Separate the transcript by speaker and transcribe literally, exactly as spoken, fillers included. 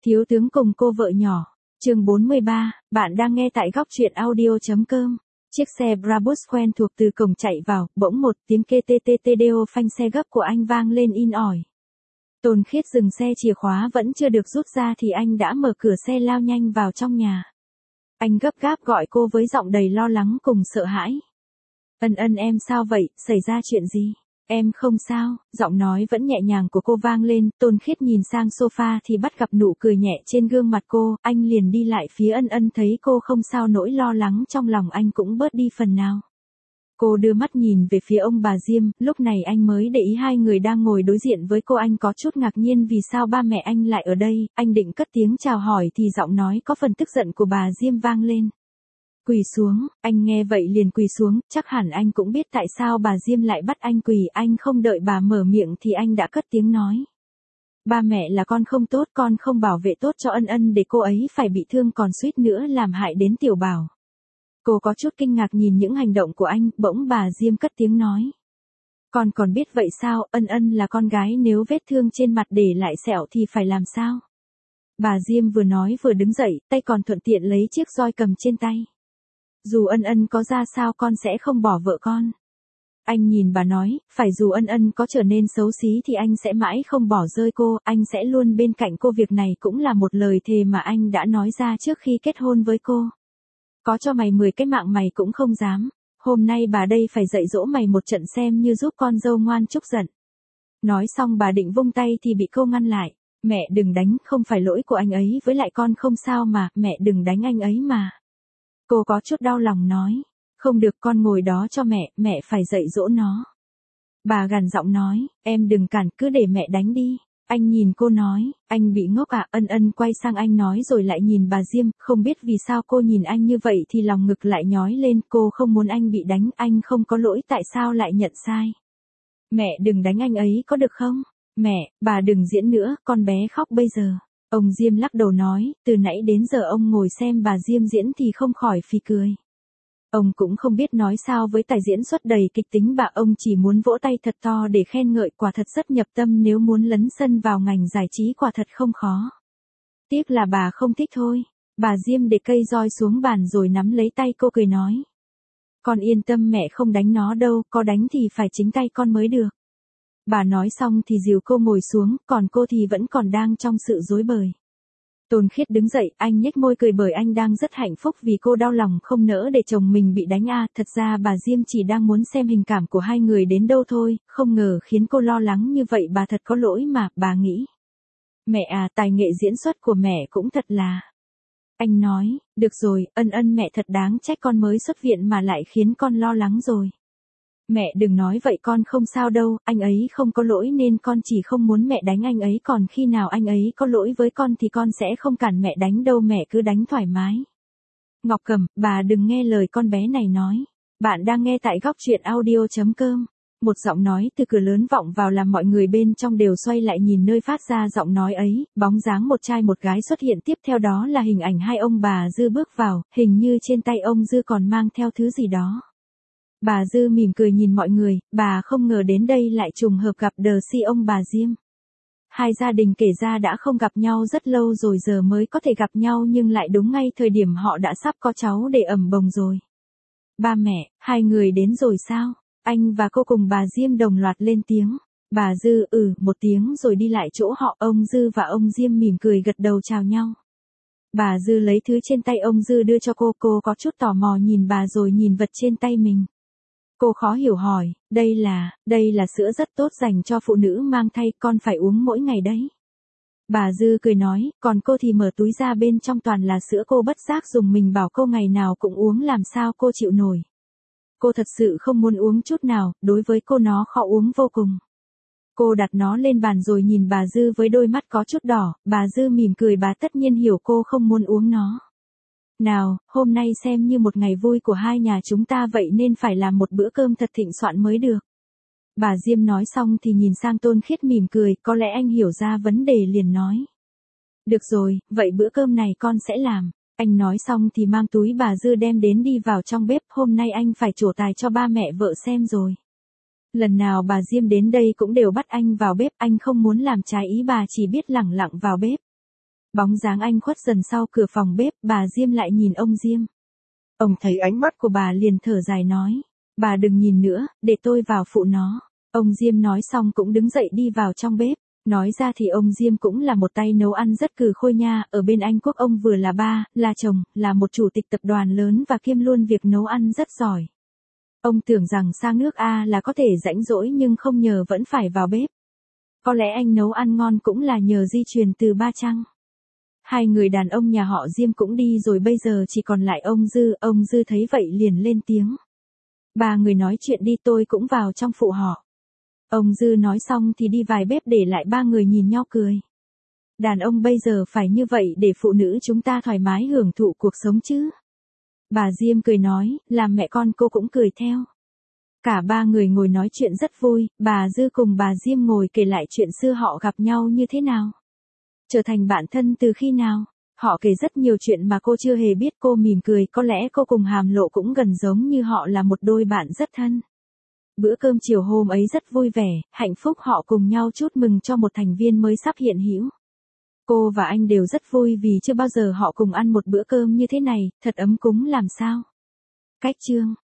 Speaker 1: Thiếu tướng cùng cô vợ nhỏ. Chương bốn mươi ba, bạn đang nghe tại góc truyện audio chấm com. Chiếc xe Brabus quen thuộc từ cổng chạy vào, bỗng một tiếng kê tê tê tê đeo phanh xe gấp của anh vang lên in ỏi. Tôn Khiết dừng xe, chìa khóa vẫn chưa được rút ra thì anh đã mở cửa xe lao nhanh vào trong nhà. Anh gấp gáp gọi cô với giọng đầy lo lắng cùng sợ hãi. Ân Ân em sao vậy, xảy ra chuyện gì? Em không sao, giọng nói vẫn nhẹ nhàng của cô vang lên. Tôn Khiết nhìn sang sofa thì bắt gặp nụ cười nhẹ trên gương mặt cô, anh liền đi lại phía Ân Ân, thấy cô không sao, nỗi lo lắng trong lòng anh cũng bớt đi phần nào. Cô đưa mắt nhìn về phía ông bà Diêm, lúc này anh mới để ý hai người đang ngồi đối diện với cô. Anh có chút ngạc nhiên vì sao ba mẹ anh lại ở đây. Anh định cất tiếng chào hỏi thì giọng nói có phần tức giận của bà Diêm vang lên. Quỳ xuống, anh nghe vậy liền quỳ xuống, chắc hẳn anh cũng biết tại sao bà Diêm lại bắt anh quỳ. Anh không đợi bà mở miệng thì anh đã cất tiếng nói. Ba mẹ là con không tốt, con không bảo vệ tốt cho Ân Ân để cô ấy phải bị thương, còn suýt nữa làm hại đến Tiểu Bảo. Cô có chút kinh ngạc nhìn những hành động của anh, bỗng bà Diêm cất tiếng nói. Con còn biết vậy sao, Ân Ân là con gái, nếu vết thương trên mặt để lại sẹo thì phải làm sao? Bà Diêm vừa nói vừa đứng dậy, tay còn thuận tiện lấy chiếc roi cầm trên tay. Dù Ân Ân có ra sao con sẽ không bỏ vợ con. Anh nhìn bà nói, phải dù Ân Ân có trở nên xấu xí thì anh sẽ mãi không bỏ rơi cô, anh sẽ luôn bên cạnh cô. Việc này cũng là một lời thề mà anh đã nói ra trước khi kết hôn với cô. Có cho mày mười cái mạng mày cũng không dám. Hôm nay bà đây phải dạy dỗ mày một trận xem như giúp con dâu ngoan trút giận. Nói xong bà định vung tay thì bị cô ngăn lại. Mẹ đừng đánh, không phải lỗi của anh ấy, với lại con không sao mà, mẹ đừng đánh anh ấy mà. Cô có chút đau lòng nói. Không được, con ngồi đó cho mẹ, mẹ phải dạy dỗ nó. Bà gằn giọng nói, em đừng cản, cứ để mẹ đánh đi. Anh nhìn cô nói, anh bị ngốc à? Ân Ân quay sang anh nói rồi lại nhìn bà Diêm, không biết vì sao cô nhìn anh như vậy thì lòng ngực lại nhói lên. Cô không muốn anh bị đánh, anh không có lỗi, tại sao lại nhận sai? Mẹ đừng đánh anh ấy có được không? Mẹ, bà đừng diễn nữa, con bé khóc bây giờ. Ông Diêm lắc đầu nói, từ nãy đến giờ ông ngồi xem bà Diêm diễn thì không khỏi phì cười. Ông cũng không biết nói sao với tài diễn xuất đầy kịch tính bà, ông chỉ muốn vỗ tay thật to để khen ngợi, quả thật rất nhập tâm, nếu muốn lấn sân vào ngành giải trí quả thật không khó. Tiếc là bà không thích thôi. Bà Diêm để cây roi xuống bàn rồi nắm lấy tay cô cười nói. Con yên tâm, mẹ không đánh nó đâu, có đánh thì phải chính tay con mới được. Bà nói xong thì dìu cô ngồi xuống, còn cô thì vẫn còn đang trong sự rối bời. Tôn Khiết đứng dậy, anh nhếch môi cười bởi anh đang rất hạnh phúc vì cô đau lòng không nỡ để chồng mình bị đánh a. Thật ra bà Diêm chỉ đang muốn xem hình cảm của hai người đến đâu thôi, không ngờ khiến cô lo lắng như vậy. Bà thật có lỗi mà, bà nghĩ. Mẹ à, tài nghệ diễn xuất của mẹ cũng thật là. Anh nói, được rồi, Ân Ân mẹ thật đáng trách, con mới xuất viện mà lại khiến con lo lắng rồi. Mẹ đừng nói vậy, con không sao đâu, anh ấy không có lỗi nên con chỉ không muốn mẹ đánh anh ấy, còn khi nào anh ấy có lỗi với con thì con sẽ không cản mẹ đánh đâu, mẹ cứ đánh thoải mái. Ngọc Cẩm, bà đừng nghe lời con bé này nói. Bạn đang nghe tại góc truyện audio chấm com. Một giọng nói từ cửa lớn vọng vào làm mọi người bên trong đều xoay lại nhìn nơi phát ra giọng nói ấy. Bóng dáng một trai một gái xuất hiện, tiếp theo đó là hình ảnh hai ông bà Dư bước vào, hình như trên tay ông Dư còn mang theo thứ gì đó. Bà Dư mỉm cười nhìn mọi người, bà không ngờ đến đây lại trùng hợp gặp đờ si ông bà Diêm. Hai gia đình kể ra đã không gặp nhau rất lâu rồi, giờ mới có thể gặp nhau, nhưng lại đúng ngay thời điểm họ đã sắp có cháu để ẩm bồng rồi. Ba mẹ, hai người đến rồi sao? Anh và cô cùng bà Diêm đồng loạt lên tiếng. Bà Dư ừ một tiếng rồi đi lại chỗ họ. Ông Dư và ông Diêm mỉm cười gật đầu chào nhau. Bà Dư lấy thứ trên tay ông Dư đưa cho cô, cô có chút tò mò nhìn bà rồi nhìn vật trên tay mình. Cô khó hiểu hỏi, đây là, đây là sữa rất tốt dành cho phụ nữ mang thai, con phải uống mỗi ngày đấy. Bà Dư cười nói, còn cô thì mở túi ra, bên trong toàn là sữa. Cô bất giác dùng mình, bảo cô ngày nào cũng uống làm sao cô chịu nổi. Cô thật sự không muốn uống chút nào, đối với cô nó khó uống vô cùng. Cô đặt nó lên bàn rồi nhìn bà Dư với đôi mắt có chút đỏ. Bà Dư mỉm cười, bà tất nhiên hiểu cô không muốn uống nó. Nào, hôm nay xem như một ngày vui của hai nhà chúng ta vậy nên phải làm một bữa cơm thật thịnh soạn mới được. Bà Diêm nói xong thì nhìn sang Tôn Khiết mỉm cười, có lẽ anh hiểu ra vấn đề liền nói. Được rồi, vậy bữa cơm này con sẽ làm. Anh nói xong thì mang túi bà Dư đem đến đi vào trong bếp, hôm nay anh phải trổ tài cho ba mẹ vợ xem rồi. Lần nào bà Diêm đến đây cũng đều bắt anh vào bếp, anh không muốn làm trái ý bà, chỉ biết lẳng lặng vào bếp. Bóng dáng anh khuất dần sau cửa phòng bếp, bà Diêm lại nhìn ông Diêm. Ông thấy ánh mắt của bà liền thở dài nói. Bà đừng nhìn nữa, để tôi vào phụ nó. Ông Diêm nói xong cũng đứng dậy đi vào trong bếp. Nói ra thì ông Diêm cũng là một tay nấu ăn rất cừ khôi nha, ở bên Anh Quốc ông vừa là ba, là chồng, là một chủ tịch tập đoàn lớn và kiêm luôn việc nấu ăn rất giỏi. Ông tưởng rằng sang nước A là có thể rãnh rỗi nhưng không ngờ vẫn phải vào bếp. Có lẽ anh nấu ăn ngon cũng là nhờ di truyền từ ba chăng. Hai người đàn ông nhà họ Diêm cũng đi rồi bây giờ chỉ còn lại ông Dư, ông Dư thấy vậy liền lên tiếng. Ba người nói chuyện đi tôi cũng vào trong phụ họ. Ông Dư nói xong thì đi vài bếp để lại ba người nhìn nhau cười. Đàn ông bây giờ phải như vậy để phụ nữ chúng ta thoải mái hưởng thụ cuộc sống chứ. Bà Diêm cười nói, làm mẹ con cô cũng cười theo. Cả ba người ngồi nói chuyện rất vui, bà Dư cùng bà Diêm ngồi kể lại chuyện xưa họ gặp nhau như thế nào. Trở thành bạn thân từ khi nào. Họ kể rất nhiều chuyện mà cô chưa hề biết. Cô mỉm cười, có lẽ cô cùng Hàm Lộ cũng gần giống như họ là một đôi bạn rất thân. Bữa cơm chiều hôm ấy rất vui vẻ, hạnh phúc họ cùng nhau chúc mừng cho một thành viên mới sắp hiện hữu. Cô và anh đều rất vui vì chưa bao giờ họ cùng ăn một bữa cơm như thế này, thật ấm cúng làm sao. Cách chương